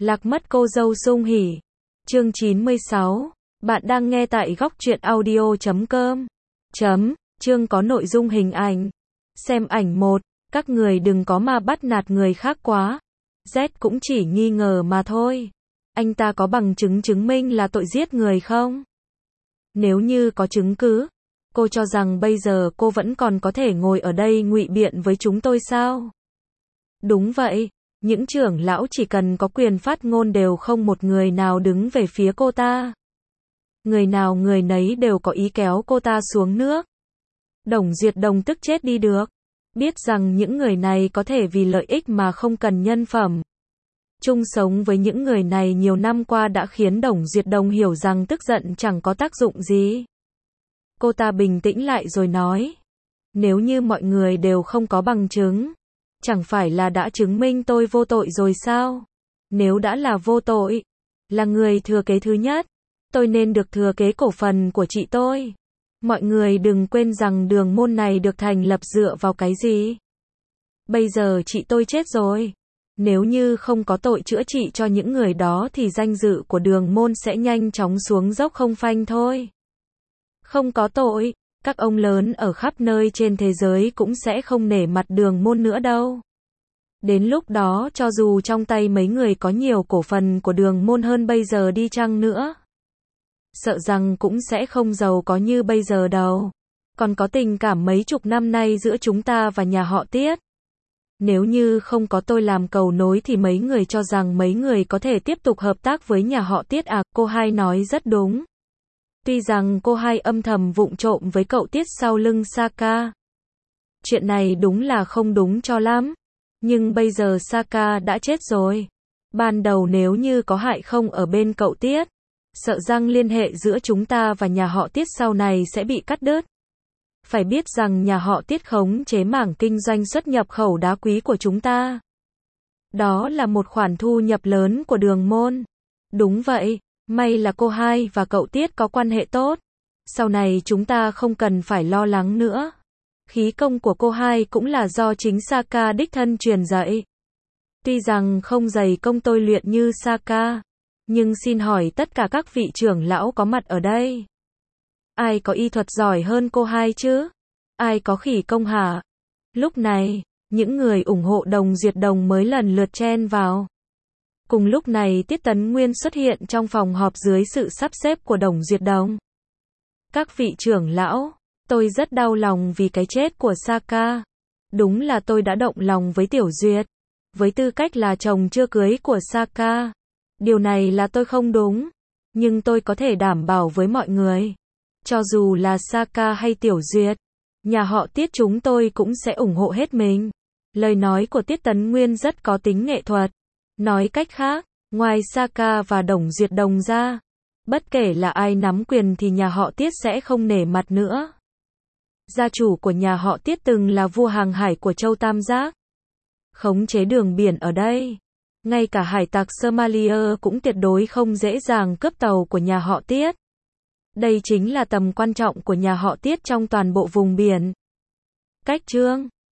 Lạc mất cô dâu sung hỉ. Chương 96. Bạn đang nghe tại góc truyện audio.com. Chương có nội dung hình ảnh. Xem ảnh 1. Các người đừng có mà bắt nạt người khác quá. Z cũng chỉ nghi ngờ mà thôi. Anh ta có bằng chứng chứng minh là tội giết người không? Nếu như có chứng cứ, cô cho rằng bây giờ cô vẫn còn có thể ngồi ở đây ngụy biện với chúng tôi sao? Đúng vậy, những trưởng lão chỉ cần có quyền phát ngôn đều không một người nào đứng về phía cô ta. Người nào người nấy đều có ý kéo cô ta xuống nước. Đồng Duyệt Đồng tức chết đi được. Biết rằng những người này có thể vì lợi ích mà không cần nhân phẩm. Chung sống với những người này nhiều năm qua đã khiến Đồng Duyệt Đồng hiểu rằng tức giận chẳng có tác dụng gì. Cô ta bình tĩnh lại rồi nói. Nếu như mọi người đều không có bằng chứng, chẳng phải là đã chứng minh tôi vô tội rồi sao? Nếu đã là vô tội, là người thừa kế thứ nhất, tôi nên được thừa kế cổ phần của chị tôi. Mọi người đừng quên rằng đường môn này được thành lập dựa vào cái gì? Bây giờ chị tôi chết rồi. Nếu như không có tội chữa trị cho những người đó thì danh dự của đường môn sẽ nhanh chóng xuống dốc không phanh thôi. Không có tội, các ông lớn ở khắp nơi trên thế giới cũng sẽ không nể mặt đường môn nữa đâu. Đến lúc đó cho dù trong tay mấy người có nhiều cổ phần của đường môn hơn bây giờ đi chăng nữa, sợ rằng cũng sẽ không giàu có như bây giờ đâu. Còn có tình cảm mấy chục năm nay giữa chúng ta và nhà họ Tiết. Nếu như không có tôi làm cầu nối thì mấy người cho rằng mấy người có thể tiếp tục hợp tác với nhà họ Tiết à? Cô hai nói rất đúng. Tuy rằng cô hai âm thầm vụng trộm với cậu Tiết sau lưng Saka. Chuyện này đúng là không đúng cho lắm. Nhưng bây giờ Saka đã chết rồi. Ban đầu nếu như có Hải không ở bên cậu Tiết, sợ rằng liên hệ giữa chúng ta và nhà họ Tiết sau này sẽ bị cắt đứt. Phải biết rằng nhà họ Tiết khống chế mảng kinh doanh xuất nhập khẩu đá quý của chúng ta. Đó là một khoản thu nhập lớn của đường môn. Đúng vậy, may là cô hai và cậu Tiết có quan hệ tốt. Sau này chúng ta không cần phải lo lắng nữa. Khí công của cô hai cũng là do chính Saka đích thân truyền dạy. Tuy rằng không dày công tôi luyện như Saka, nhưng xin hỏi tất cả các vị trưởng lão có mặt ở đây, ai có y thuật giỏi hơn cô hai chứ? Ai có khỉ công hả? Lúc này, những người ủng hộ Đồng Duyệt Đồng mới lần lượt chen vào. Cùng lúc này Tiết Tấn Nguyên xuất hiện trong phòng họp dưới sự sắp xếp của Đồng Duyệt Đồng. Các vị trưởng lão, tôi rất đau lòng vì cái chết của Saka. Đúng là tôi đã động lòng với Tiểu Duyệt, với tư cách là chồng chưa cưới của Saka. Điều này là tôi không đúng, nhưng tôi có thể đảm bảo với mọi người, cho dù là Saka hay Tiểu Duyệt, nhà họ Tiết chúng tôi cũng sẽ ủng hộ hết mình. Lời nói của Tiết Tấn Nguyên rất có tính nghệ thuật. Nói cách khác, ngoài Saka và Đồng Duyệt Đồng ra, bất kể là ai nắm quyền thì nhà họ Tiết sẽ không nể mặt nữa. Gia chủ của nhà họ Tiết từng là vua hàng hải của châu Tam Giác, khống chế đường biển ở đây. Ngay cả hải tặc Somalia cũng tuyệt đối không dễ dàng cướp tàu của nhà họ Tiết. Đây chính là tầm quan trọng của nhà họ Tiết trong toàn bộ vùng biển. Cách chương